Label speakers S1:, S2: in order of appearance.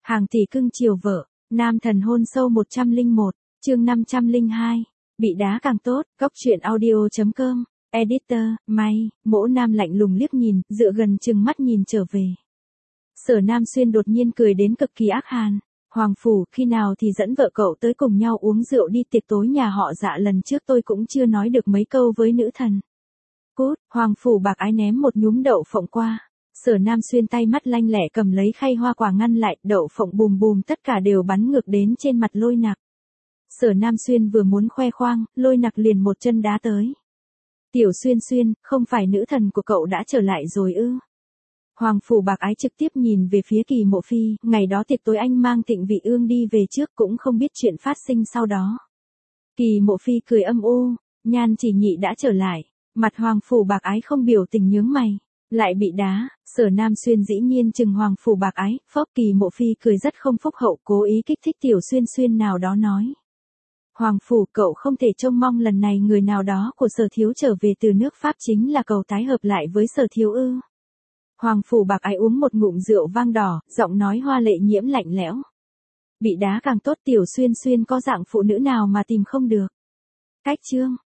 S1: Hàng tỷ cưng chiều vợ, nam thần hôn sâu 101, chương 502, bị đá càng tốt, góc truyện audio.com, editor, May, mỗ nam lạnh lùng liếc nhìn, dựa gần chừng mắt nhìn trở về. Sở Nam Xuyên đột nhiên cười đến cực kỳ ác hàn. Hoàng Phủ, khi nào thì dẫn vợ cậu tới cùng nhau uống rượu đi tiệc tối nhà họ Dạ, lần trước tôi cũng chưa nói được mấy câu với nữ thần. Cút, Hoàng Phủ bạc ái ném một nhúm đậu phộng qua. Sở Nam Xuyên tay mắt lanh lẹ cầm lấy khay hoa quả ngăn lại, đậu phộng bùm bùm tất cả đều bắn ngược đến trên mặt Lôi Nặc. Sở Nam Xuyên vừa muốn khoe khoang, Lôi Nặc liền một chân đá tới. Tiểu Xuyên Xuyên, không phải nữ thần của cậu đã trở lại rồi ư? Hoàng Phủ bạc ái trực tiếp nhìn về phía Kỳ Mộ Phi, ngày đó tiệc tối anh mang Tịnh Vị Ương đi về trước cũng không biết chuyện phát sinh sau đó. Kỳ Mộ Phi cười âm u, Nhan Chỉ Nhị đã trở lại, mặt Hoàng Phủ bạc ái không biểu tình nhướng mày, lại bị đá. Sở Nam Xuyên dĩ nhiên chừng Hoàng Phủ bạc ái, phốc. Kỳ Mộ Phi cười rất không phúc hậu, cố ý kích thích Tiểu Xuyên Xuyên nào đó nói. Hoàng Phủ, cậu không thể trông mong lần này người nào đó của Sở Thiếu trở về từ nước Pháp chính là cầu tái hợp lại với Sở Thiếu ư? Hoàng Phủ bạc ái uống một ngụm rượu vang đỏ, giọng nói hoa lệ nhiễm lạnh lẽo. Bị đá càng tốt, Tiểu Xuyên Xuyên có dạng phụ nữ nào mà tìm không được. Cách chương.